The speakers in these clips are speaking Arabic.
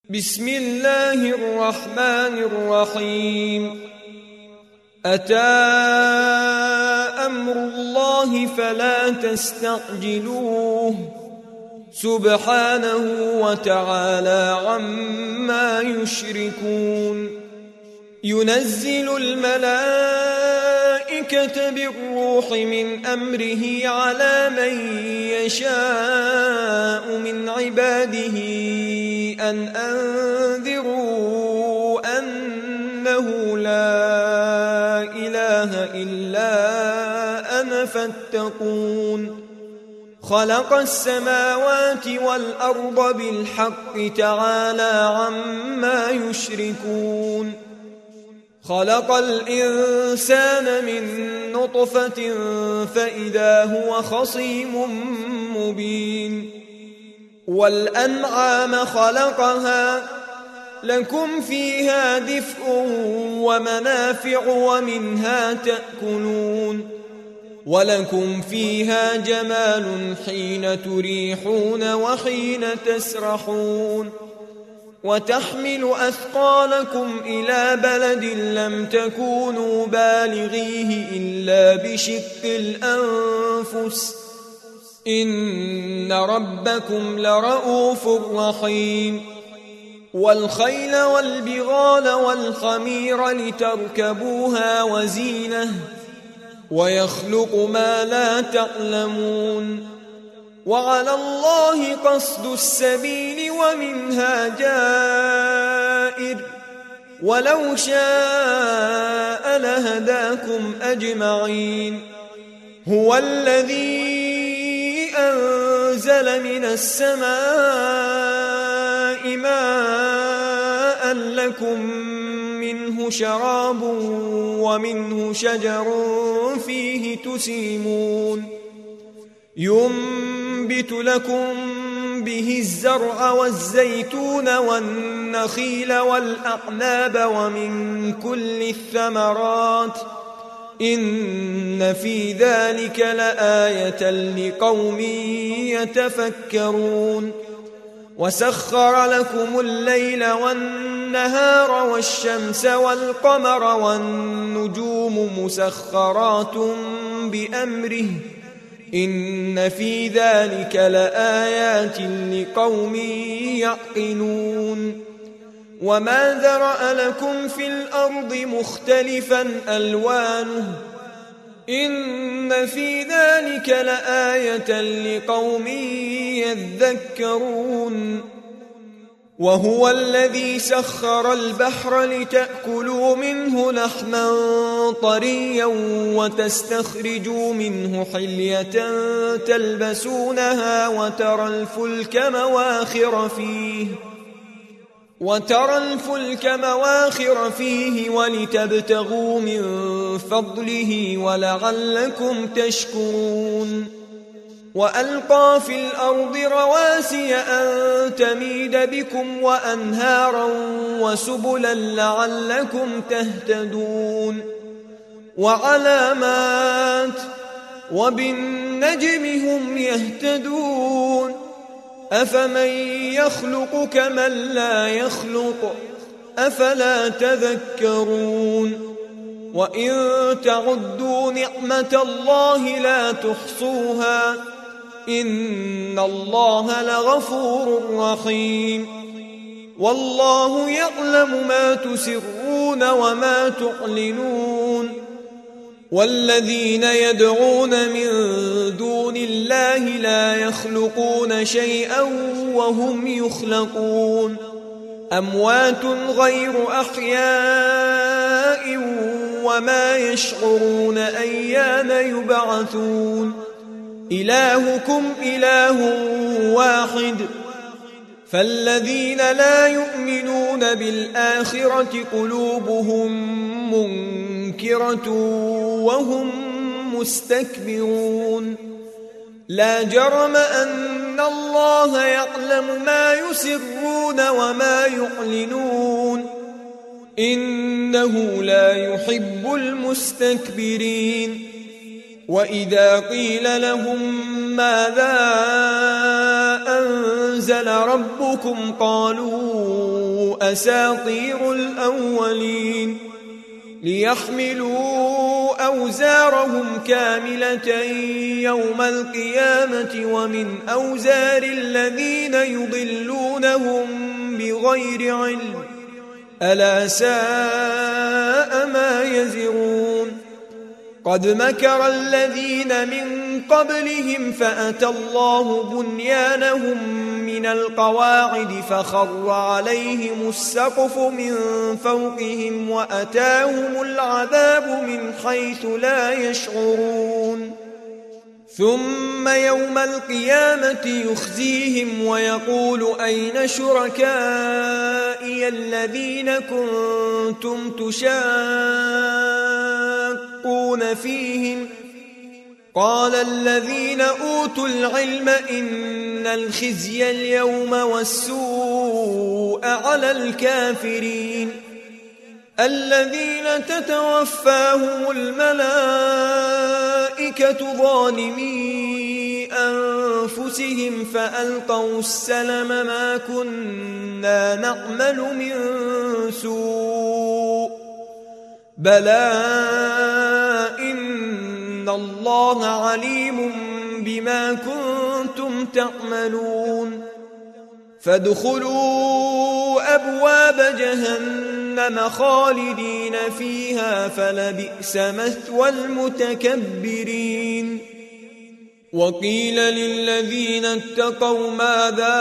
بسم الله الرحمن الرحيم. أتى أمر الله فلا تستعجلوه سبحانه وتعالى عما يشركون. ينزل الملائكة بالروح من أمره على من يشاء من عباده أن أنذروا أنه لا إله إلا أنا فاتقون. خلق السماوات والأرض بالحق تعالى عما يشركون. خلق الإنسان من نطفة فإذا هو خصيم مبين. والأنعام خلقها لكم فيها دفء ومنافع ومنها تأكلون. ولكم فيها جمال حين تريحون وحين تسرحون. وتحمل أثقالكم إلى بلد لم تكونوا بالغيه إلا بشق الأنفس إن ربكم لرؤوف رحيم. والخيل والبغال والحمير لتركبوها وزينة ويخلق ما لا تعلمون. وعلى الله قصد السبيل ومنها جائر ولو شاء لهداكم أجمعين. هو الذي أنزل من السماء ماء لكم منه شراب ومنه شجر فيه تسيمون. ينبت لكم به الزرع والزيتون والنخيل والأعناب ومن كل الثمرات إن في ذلك لآية لقوم يتفكرون. وسخر لكم الليل والنهار والشمس والقمر والنجوم مسخرات بأمره إن في ذلك لآيات لقوم يعقلون. وما ذرأ لكم في الأرض مختلفا ألوانه إن في ذلك لآية لقوم يذكرون. وهو الذي سخر البحر لتأكلوا منه لحما طريا وتستخرجوا منه حلية تلبسونها وترى الفلك مواخر فيه ولتبتغوا من فضله ولعلكم تشكرون. وألقى في الأرض رواسي أن تميد بكم وأنهارا وسبلا لعلكم تهتدون. وعلامات وبالنجم هم يهتدون. أفمن يخلق كمن لا يخلق أفلا تذكرون. وإن تعدوا نعمة الله لا تحصوها إن الله لغفور رحيم. والله يعلم ما تسرون وما تعلنون. والذين يدعون من دون الله لا يخلقون شيئا وهم يخلقون. أموات غير أحياء وما يشعرون أيان يبعثون. إلهكم إله واحد فالذين لا يؤمنون بالآخرة قلوبهم منكرة وهم مستكبرون. لا جرم أن الله يعلم ما يسرون وما يعلنون إنه لا يحب المستكبرين. وإذا قيل لهم ماذا أنزل ربكم قالوا أساطير الأولين ليحملوا أوزارهم كاملة يوم القيامة ومن أوزار الذين يضلونهم بغير علم ألا ساء ما يزرون قد مكر الذين من قبلهم فأتى الله بنيانهم من القواعد فخر عليهم السقف من فوقهم وأتاهم العذاب من حيث لا يشعرون ثم يوم القيامة يخزيهم ويقول أين شركائي الذين كنتم تشاقون فيهم قال الذين أوتوا العلم إن الخزي اليوم والسوء على الكافرين الذين تتوفاهم الملائكة ظالمي أنفسهم فألقوا السلم ما كنا نعمل من سوء بلى إن الله عليم بما كنتم تعملون فادخلوا أبواب جهنم خالدين فيها فلبئس مثوى المتكبرين وقيل للذين اتقوا ماذا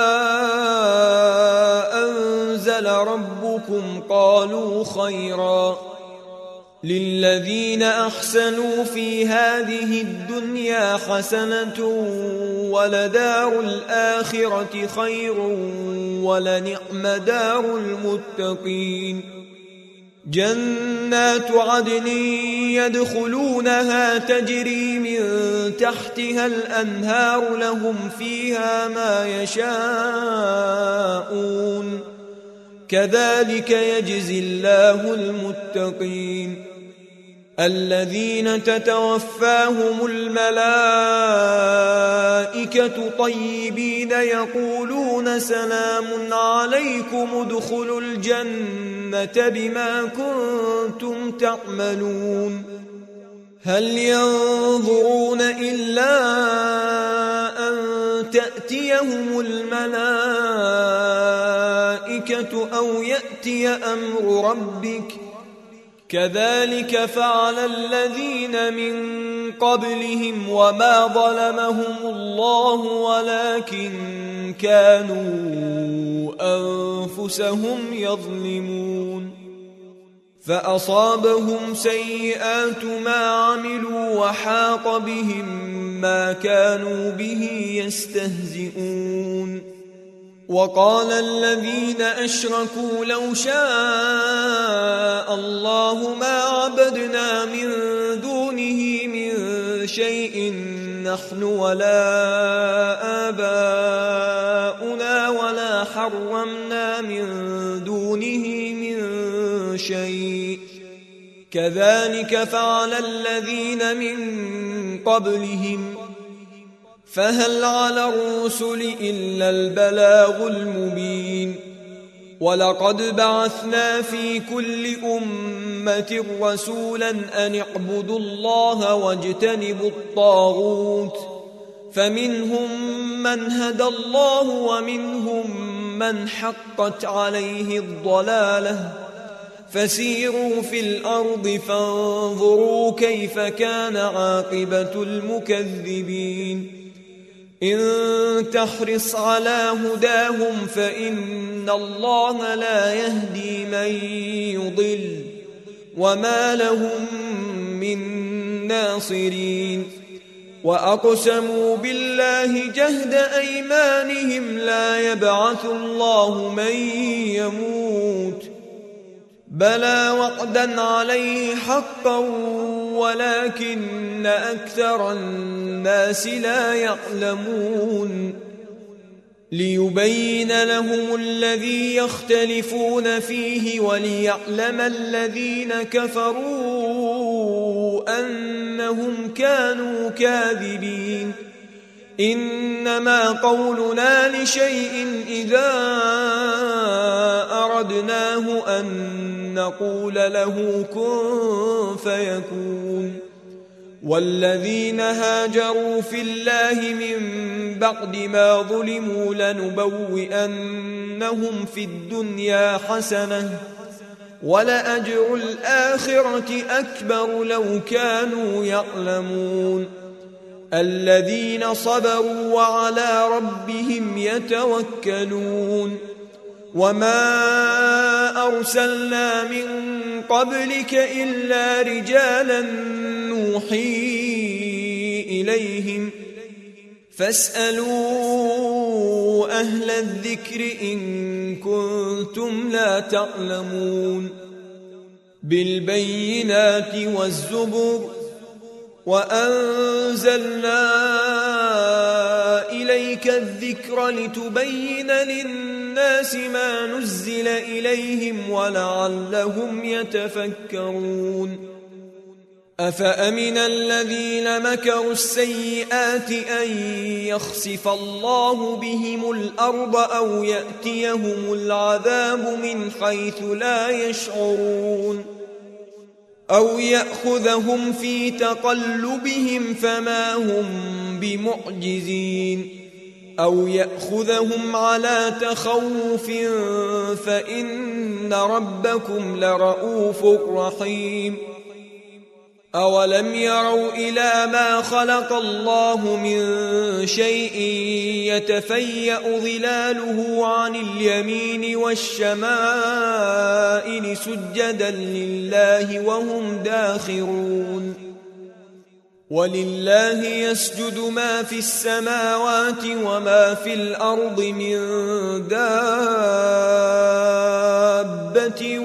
أنزل ربكم قالوا خيرا للذين أحسنوا في هذه الدنيا حسنة ولدار الآخرة خير ولنعم دار المتقين جنات عدن يدخلونها تجري من تحتها الأنهار لهم فيها ما يشاءون كذلك يجزي الله المتقين الذين تتوفاهم الملائكة طيبين يقولون سلام عليكم ادخلوا الجنة بما كنتم تعملون هل ينظرون إلا أن تأتيهم الملائكة أو يأتي أمر ربك كذلك فعل الذين من قبلهم وما ظلمهم الله ولكن كانوا أنفسهم يظلمون فأصابهم سيئات ما عملوا وحاق بهم ما كانوا به يستهزئون وقال الذين أشركوا لو شاء الله ما عبدنا من دونه من شيء نحن ولا آباؤنا ولا حرمنا من دونه من شيء كذلك فعل الذين من قبلهم فهل على الرسل إلا البلاغ المبين ولقد بعثنا في كل أمة رسولا أن اعبدوا الله واجتنبوا الطاغوت فمنهم من هدى الله ومنهم من حقت عليه الضلالة فسيروا في الأرض فانظروا كيف كان عاقبة المكذبين إن تحرص على هداهم فإن الله لا يهدي من يضل وما لهم من ناصرين وأقسموا بالله جهد أيمانهم لا يبعث الله من يموت بلى وعدا عليه حقا ولكن أكثر الناس لا يعلمون ليبين لهم الذي يختلفون فيه وليعلم الذين كفروا أنهم كانوا كاذبين إنما قولنا لشيء إذا أردناه أن نقول له كن فيكون. والذين هاجروا في الله من بعد ما ظلموا لنبوئنهم في الدنيا حسنة ولأجر الآخرة أكبر لو كانوا يعلمون. الذين صبروا وعلى ربهم يتوكلون. وما أرسلنا من قبلك إلا رجالا نوحي إليهم فاسألوا أهل الذكر إن كنتم لا تعلمون. بالبينات والزبر وأنزلنا إليك الذكر لتبين للناس ما نزل إليهم ولعلهم يتفكرون. أفأمن الذين مكروا السيئات أن يخسف الله بهم الأرض أو يأتيهم العذاب من حيث لا يشعرون أو يأخذهم في تقلبهم فما هم بمعجزين أو يأخذهم على تخوف فإن ربكم لرؤوف رحيم. أولم يروا إلى ما خلق الله من شيء يتفيأ ظلاله عن اليمين والشمائل سجدا لله وهم داخرون. ولله يسجد ما في السماوات وما في الأرض من دابة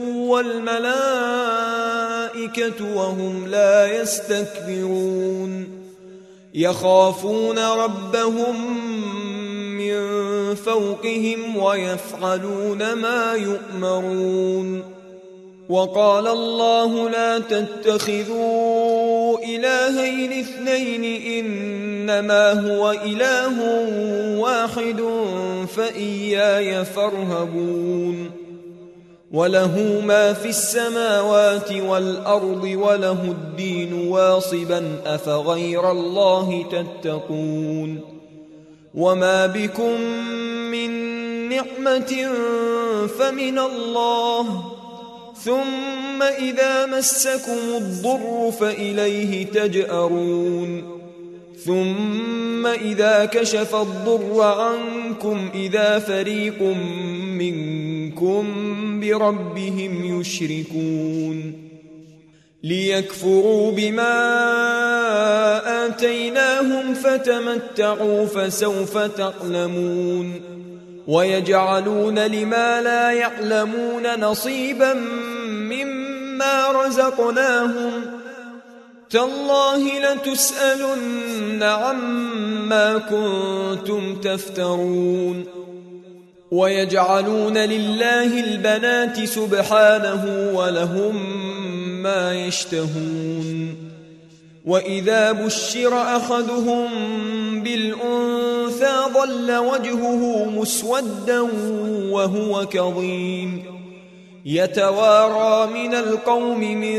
والملائكة وهم لا يستكبرون يخافون ربهم من فوقهم ويفعلون ما يؤمرون. وقال الله لا تتخذوا إلهين اثنين إنما هو إله واحد فإياي فارهبون. وله ما في السماوات والأرض وله الدين واصبا أفغير الله تتقون. وما بكم من نعمة فمن الله ثم إذا مسكم الضر فإليه تجأرون. ثم إذا كشف الضر عنكم إذا فريق منكم بربهم يشركون. ليكفروا بما آتيناهم فتمتعوا فسوف تعلمون. ويجعلون لما لا يعلمون نصيبا مما رزقناهم تالله لتسألن عما كنتم تفترون. ويجعلون لله البنات سبحانه ولهم ما يشتهون. وإذا بشر أحدهم بالأنثى ظل وجهه مسودا وهو كظيم يتوارى من القوم من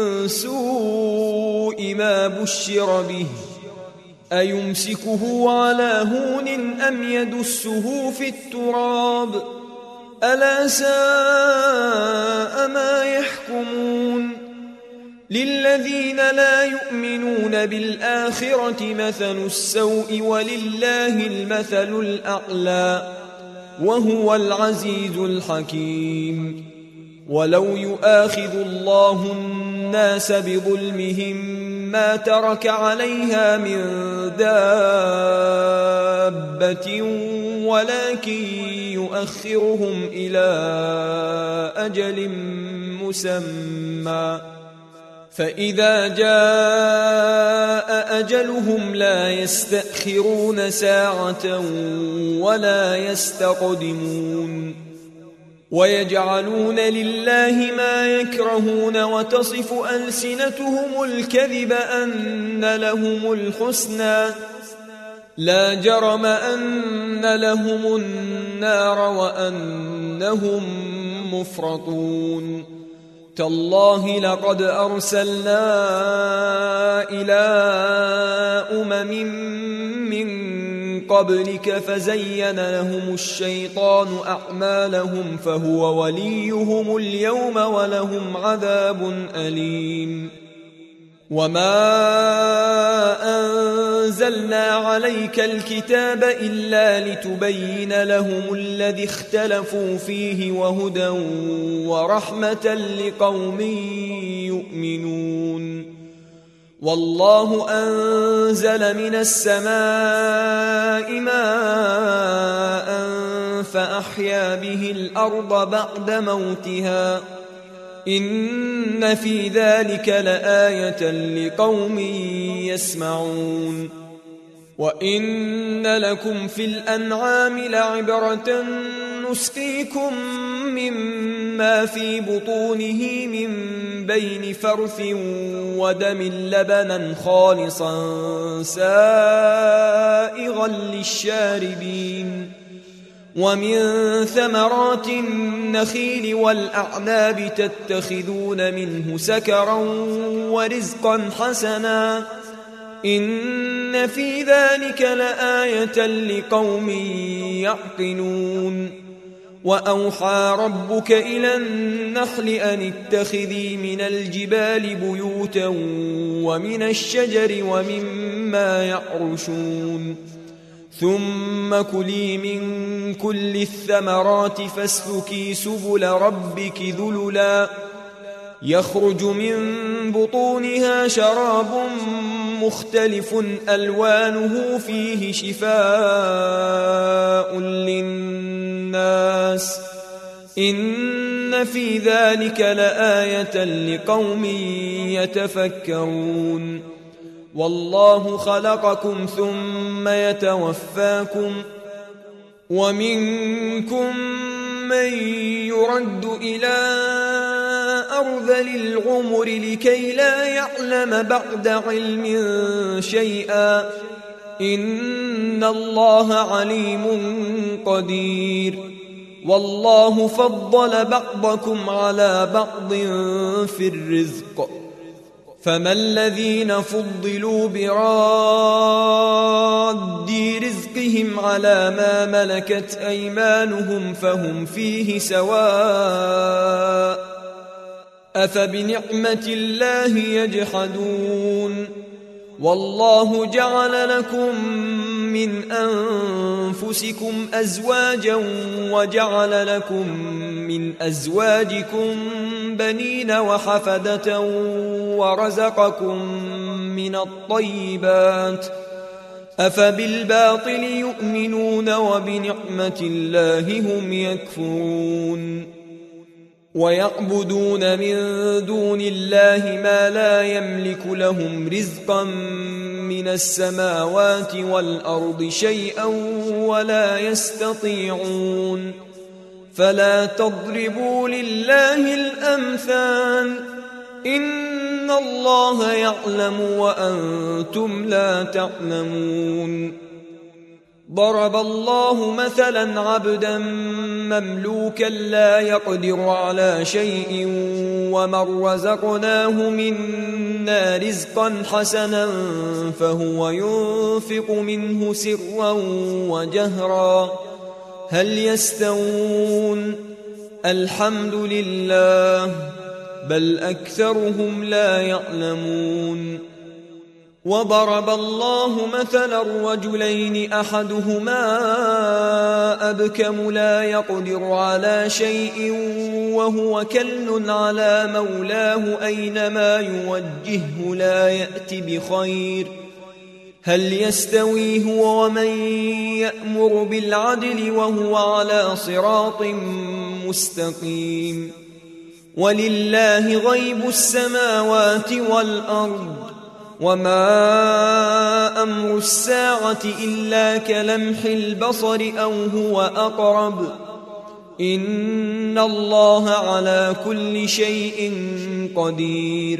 سوء ما بشر به أيمسكه على هون أم يدسه في التراب ألا ساء ما يحكمون. للذين لا يؤمنون بالآخرة مثل السوء ولله المثل الأعلى وهو العزيز الحكيم. ولو يؤاخذ الله الناس بظلمهم ما ترك عليها من دابة ولكن يؤخرهم إلى أجل مسمى فإذا جاء أجلهم لا يستأخرون ساعة ولا يستقدمون. ويجعلون لله ما يكرهون وتصف ألسنتهم الكذب أن لهم الحسنى لا جرم أن لهم النار وأنهم مفرطون تالله لقد أرسلنا إلى من قبلك فزين لهم الشيطان أعمالهم فهو وليهم اليوم ولهم عذاب أليم وما أنزلنا عليك الكتاب إلا لتبين لهم الذي اختلفوا فيه وهدى ورحمة لقوم يؤمنون والله أنزل من السماء ماء فأحيا به الأرض بعد موتها إن في ذلك لآية لقوم يسمعون وإن لكم في الأنعام لعبرة نسقيكم مما في بطونه من بين فرث ودم لبنا خالصا سائغا للشاربين ومن ثمرات النخيل والأعناب تتخذون منه سكرا ورزقا حسنا إن في ذلك لآية لقوم يعقلون وأوحى ربك إلى النحل أن اتخذي من الجبال بيوتا ومن الشجر ومما يعرشون ثم كلي من كل الثمرات فاسلكي سبل ربك ذللا يخرج من بطونها شراب مختلف ألوانه فيه شفاء للناس إن في ذلك لآية لقوم يتفكرون والله خلقكم ثم يتوفاكم ومنكم من يرد إلى أرذل العمر لكي لا يعلم بعد علم شيئا إن الله عليم قدير والله فضل بعضكم على بعض في الرزق فما الذين فضلوا براد رزقهم على ما ملكت أيمانهم فهم فيه سواء أفبنعمة الله يجحدون والله جعل لكم من أنفسكم أزواجا وجعل لكم من أزواجكم بنين وحفدة ورزقكم من الطيبات أفبالباطل يؤمنون وبنعمة الله هم يكفرون ويعبدون من دون الله ما لا يملك لهم رزقا من السماوات والأرض شيئا ولا يستطيعون فلا تضربوا لله الأمثال إن الله يعلم وأنتم لا تعلمون ضرب الله مثلا عبدا مملوكا لا يقدر على شيء ومن رزقناه منا رزقا حسنا فهو ينفق منه سرا وجهرا هل يستوون الحمد لله بل أكثرهم لا يعلمون وضرب الله مثلا رجلين أحدهما أبكم لا يقدر على شيء وهو كل على مولاه أينما يوجهه لا يأتي بخير هل يستوي هو ومن يأمر بالعدل وهو على صراط مستقيم ولله غيب السماوات والأرض وما أمر الساعة إلا كلمح البصر أو هو أقرب إن الله على كل شيء قدير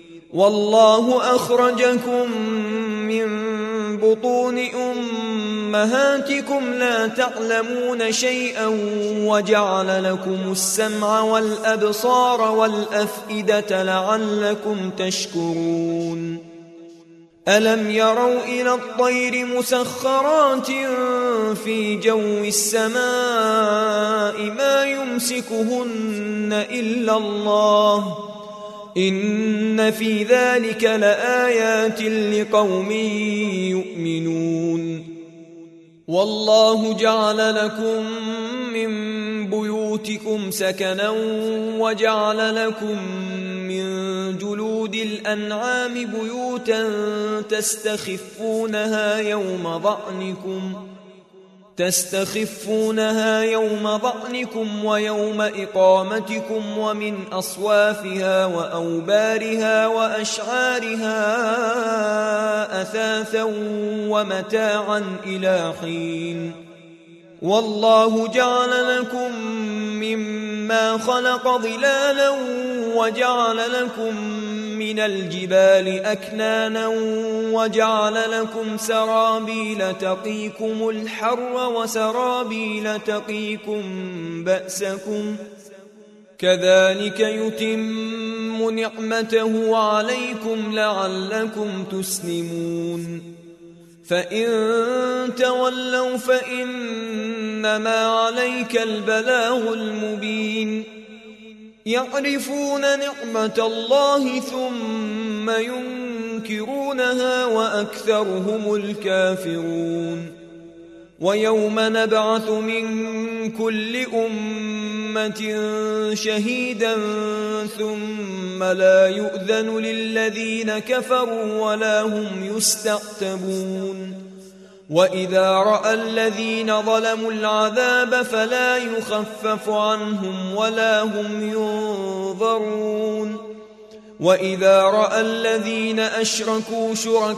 والله أخرجكم من بطون أمهاتكم لا تعلمون شيئا وجعل لكم السمع والأبصار والأفئدة لعلكم تشكرون ألم يروا إلى الطير مسخرات في جو السماء ما يمسكهن إلا الله إن في ذلك لآيات لقوم يؤمنون والله جعل لكم من بيوتكم سكنا وجعل لكم من جلود الأنعام بيوتا تستخفونها يوم ضعنكم ويوم إقامتكم ومن أصوافها وأوبارها وأشعارها أثاثا ومتاعا إلى حين والله جعل لكم مما خلق ظلالا وجعل لكم من الجبال أكنانا وجعل لكم سرابيل تقيكم الحر وسرابيل تقيكم بأسكم كذلك يتم نعمته عليكم لعلكم تسلمون فإن تولوا فإنما عليك البلاغ المبين يعرفون نعمة الله ثم ينكرونها وأكثرهم الكافرون ويوم نبعث من كل أمة شهيدا ثم لا يؤذن للذين كفروا ولا هم يستعتبون وإذا رأى الذين ظلموا العذاب فلا يخفف عنهم ولا هم ينظرون وإذا رأى الذين أشركوا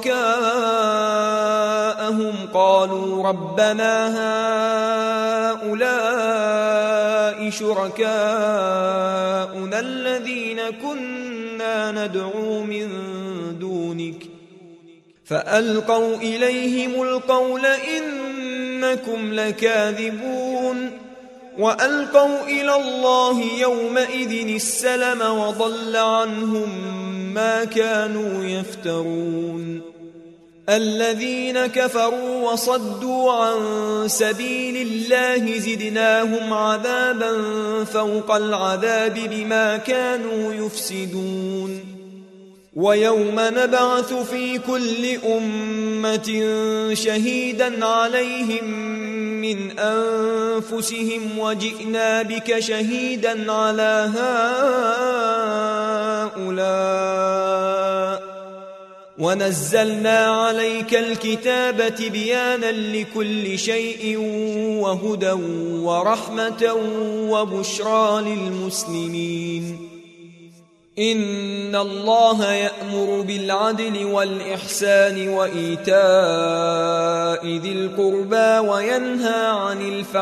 شركاءهم قالوا ربنا هؤلاء شركاؤنا الذين كنا ندعو من دونك فألقوا إليهم القول إنكم لكاذبون وألقوا إلى الله يومئذ السلم وضل عنهم ما كانوا يفترون الذين كفروا وصدوا عن سبيل الله زدناهم عذابا فوق العذاب بما كانوا يفسدون ويوم نبعث في كل أمة شهيدا عليهم من أنفسهم وجئنا بك شهيدا على هؤلاء ونزلنا عليك الكتاب تبيانا لكل شيء وهدى ورحمة وبشرى للمسلمين إن الله يأمر بالعدل والإحسان وإيتاء ذي القربى وينهى عن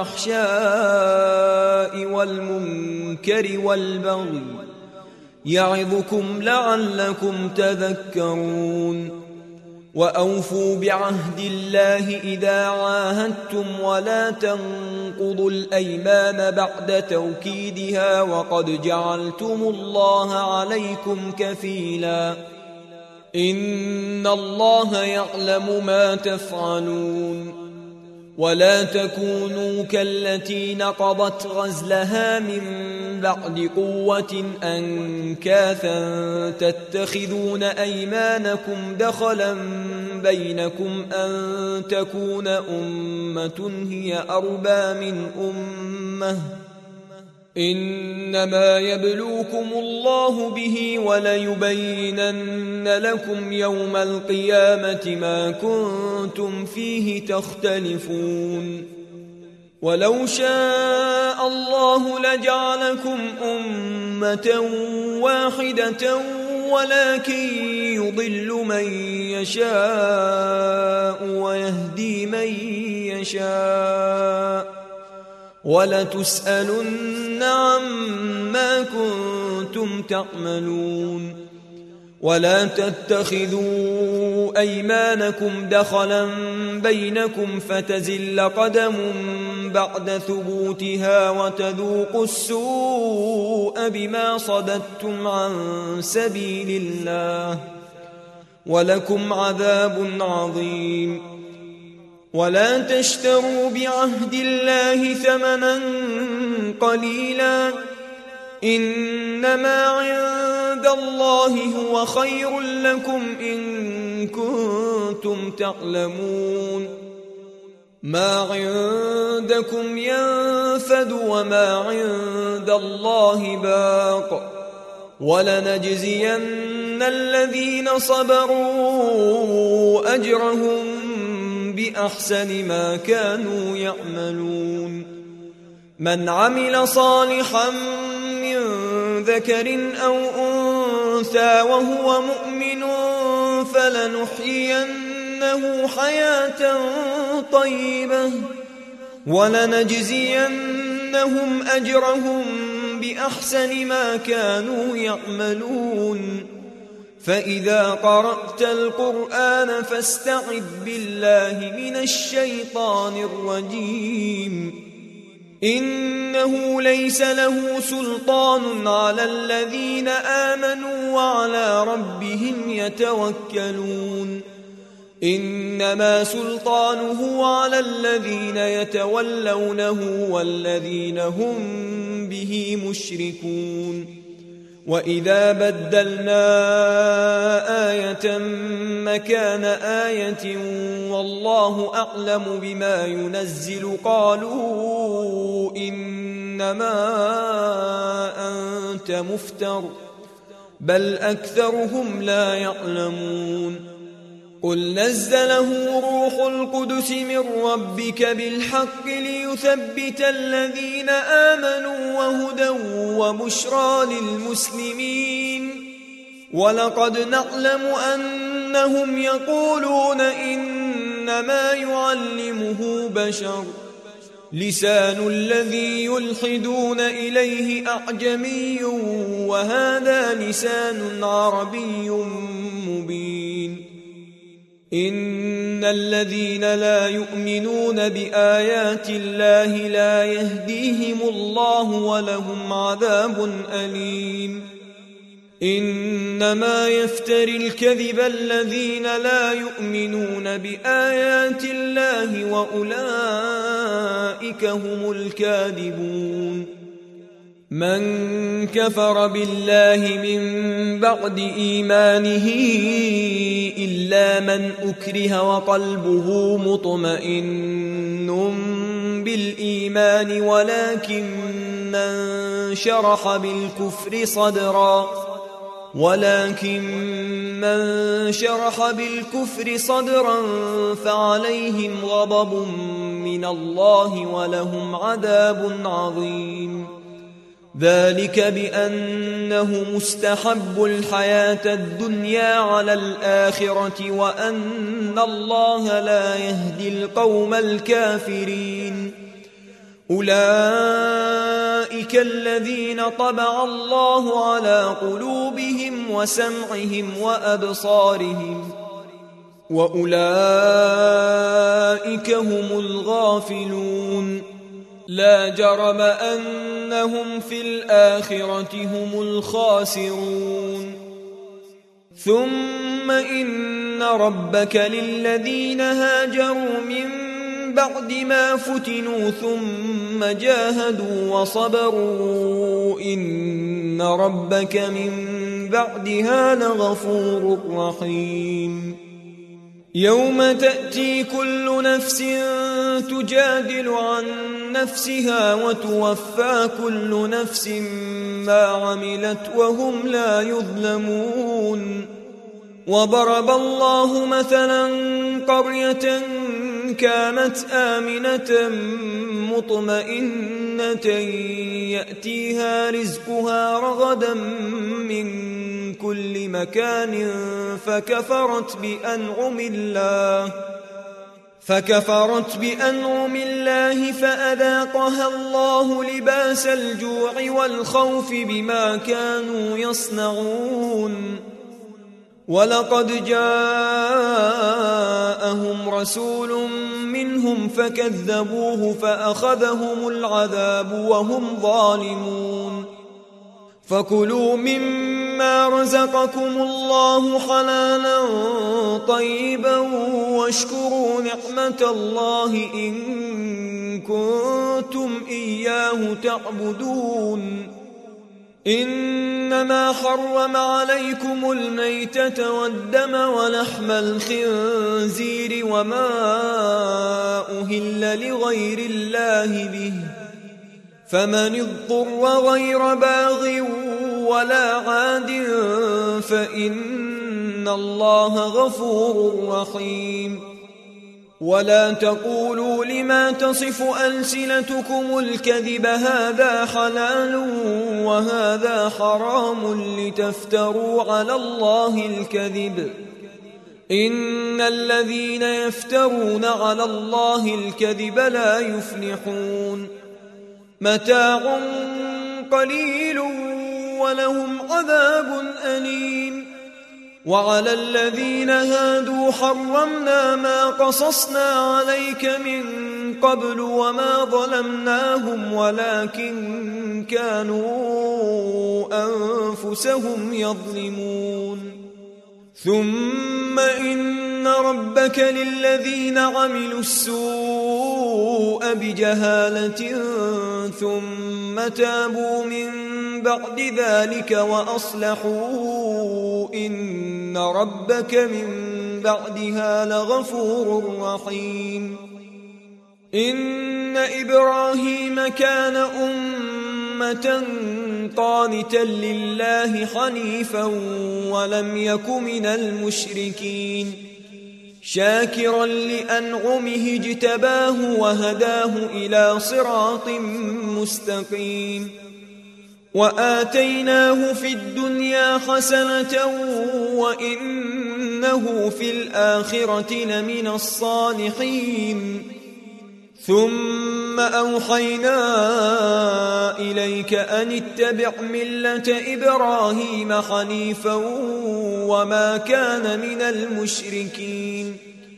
الفحشاء والمنكر والبغي يعظكم لعلكم تذكرون وأوفوا بعهد الله إذا عاهدتم ولا تنقضوا الأيمان بعد توكيدها وقد جعلتم الله عليكم كفيلا إن الله يعلم ما تفعلون ولا تكونوا كالتي نقضت غزلها من بعد قوة أنكاثا تتخذون أيمانكم دخلا بينكم أن تكون أمة هي أربى من أمة إنما يبلوكم الله به وليبينن لكم يوم القيامة ما كنتم فيه تختلفون ولو شاء الله لجعلكم أمة واحدة ولكن يضل من يشاء ويهدي من يشاء ولتسألن عما كنتم تعملون ولا تتخذوا أيمانكم دخلا بينكم فتزل قدم بعد ثبوتها وتذوقوا السوء بما صددتم عن سبيل الله ولكم عذاب عظيم. ولا تشتروا بعهد الله ثمنا قليلا إنما عند الله هو خير لكم إن كنتم تعلمون. ما عندكم ينفد وما عند الله باق ولنجزين الذين صبروا أجرهم بأحسن ما كانوا يعملون. من عمل صالحا من ذكر أو أنثى وهو مؤمن فلنحيينه حياة طيبة ولنجزينهم أجرهم بأحسن ما كانوا يعملون. فإذا قرأت القرآن فاستعذ بالله من الشيطان الرجيم إنه ليس له سلطان على الذين آمنوا وعلى ربهم يتوكلون. إنما سلطانه على الذين يتولونه والذين هم به مشركون. وإذا بدلنا آية مكان آية والله أعلم بما ينزل قالوا إنما أنت مفتر بل أكثرهم لا يعلمون. قل نزله روح القدس من ربك بالحق ليثبت الذين آمنوا وهدى وبشرى للمسلمين. ولقد نعلم أنهم يقولون إنما يعلمه بشر لسان الذي يلحدون إليه أعجمي وهذا لسان عربي مبين. إن الذين لا يؤمنون بآيات الله لا يهديهم الله ولهم عذاب أليم. إنما يفتري الكذب الذين لا يؤمنون بآيات الله وأولئك هم الكاذبون. من كفر بالله من بعد إيمانه إلا من أكره وقلبه مطمئن بالإيمان ولكن من شرح بالكفر صدرا فعليهم غضب من الله ولهم عذاب عظيم. ذلك بأنه مستحب الحياة الدنيا على الآخرة وأن الله لا يهدي القوم الكافرين. أولئك الذين طبع الله على قلوبهم وسمعهم وأبصارهم وأولئك هم الغافلون. لا جرم أنهم في الآخرة هم الخاسرون. ثم إن ربك للذين هاجروا من بعد ما فتنوا ثم جاهدوا وصبروا إن ربك من بعدها لغفور رحيم. يوم تأتي كل نفس تجادل عن نفسها وتوفى كل نفس ما عملت وهم لا يظلمون. وضرب الله مثلا قرية كانت آمنة مطمئنة يأتيها رزقها رغدا من كل مكان فكفرت بأنعم الله فأذاقها الله لباس الجوع والخوف بما كانوا يصنعون. ولقد جاءهم رسول منهم فكذبوه فأخذهم العذاب وهم ظالمون فكلوا مما رزقكم الله حلالا طيبا واشكروا نعمة الله إن كنتم إياه تعبدون إنما حرم عليكم الميتة والدم ولحم الخنزير وما أهل لغير الله به فمن اضطر غير باغ ولا عاد فإن الله غفور رحيم ولا تقولوا لما تصف ألسنتكم الكذب هذا حلال وهذا حرام لتفتروا على الله الكذب إن الذين يفترون على الله الكذب لا يفلحون متاع قليل ولهم عذاب أليم وعلى الذين هادوا حرمنا ما قصصنا عليك من قبل وما ظلمناهم ولكن كانوا أنفسهم يظلمون ثم إن ربك للذين عملوا السوء بجهالة ثم تابوا من بعد ذلك وأصلحوا إن ربك من بعدها لغفور رحيم إن إبراهيم كان أمة قانتا لله حنيفا ولم يك من المشركين شاكرا لأنعمه اجتباه وهداه إلى صراط مستقيم وآتيناه في الدنيا حسنة وإنه في الآخرة لمن الصالحين ثم أوحينا إليك أن اتبع ملة إبراهيم حنيفا وما كان من المشركين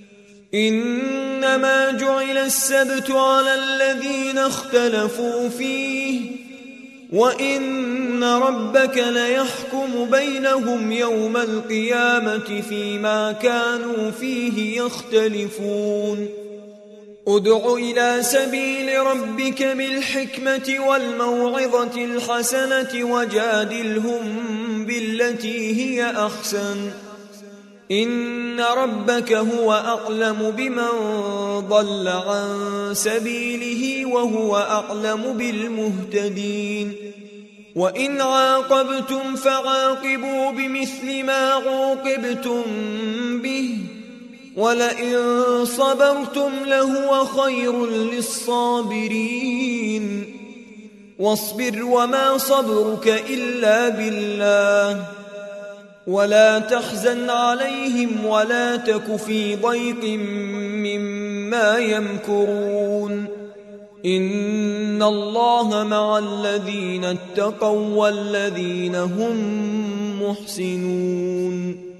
إنما جعل السبت على الذين اختلفوا فيه وإن ربك ليحكم بينهم يوم القيامة فيما كانوا فيه يختلفون ادع إلى سبيل ربك بالحكمة والموعظة الحسنة وجادلهم بالتي هي أحسن إن ربك هو أعلم بمن ضل عن سبيله وهو أعلم بالمهتدين وإن عاقبتم فعاقبوا بمثل ما عوقبتم به ولئن صبرتم لهو خير للصابرين واصبر وما صبرك إلا بالله ولا تحزن عليهم ولا تك في ضيق مما يمكرون إن الله مع الذين اتقوا والذين هم محسنون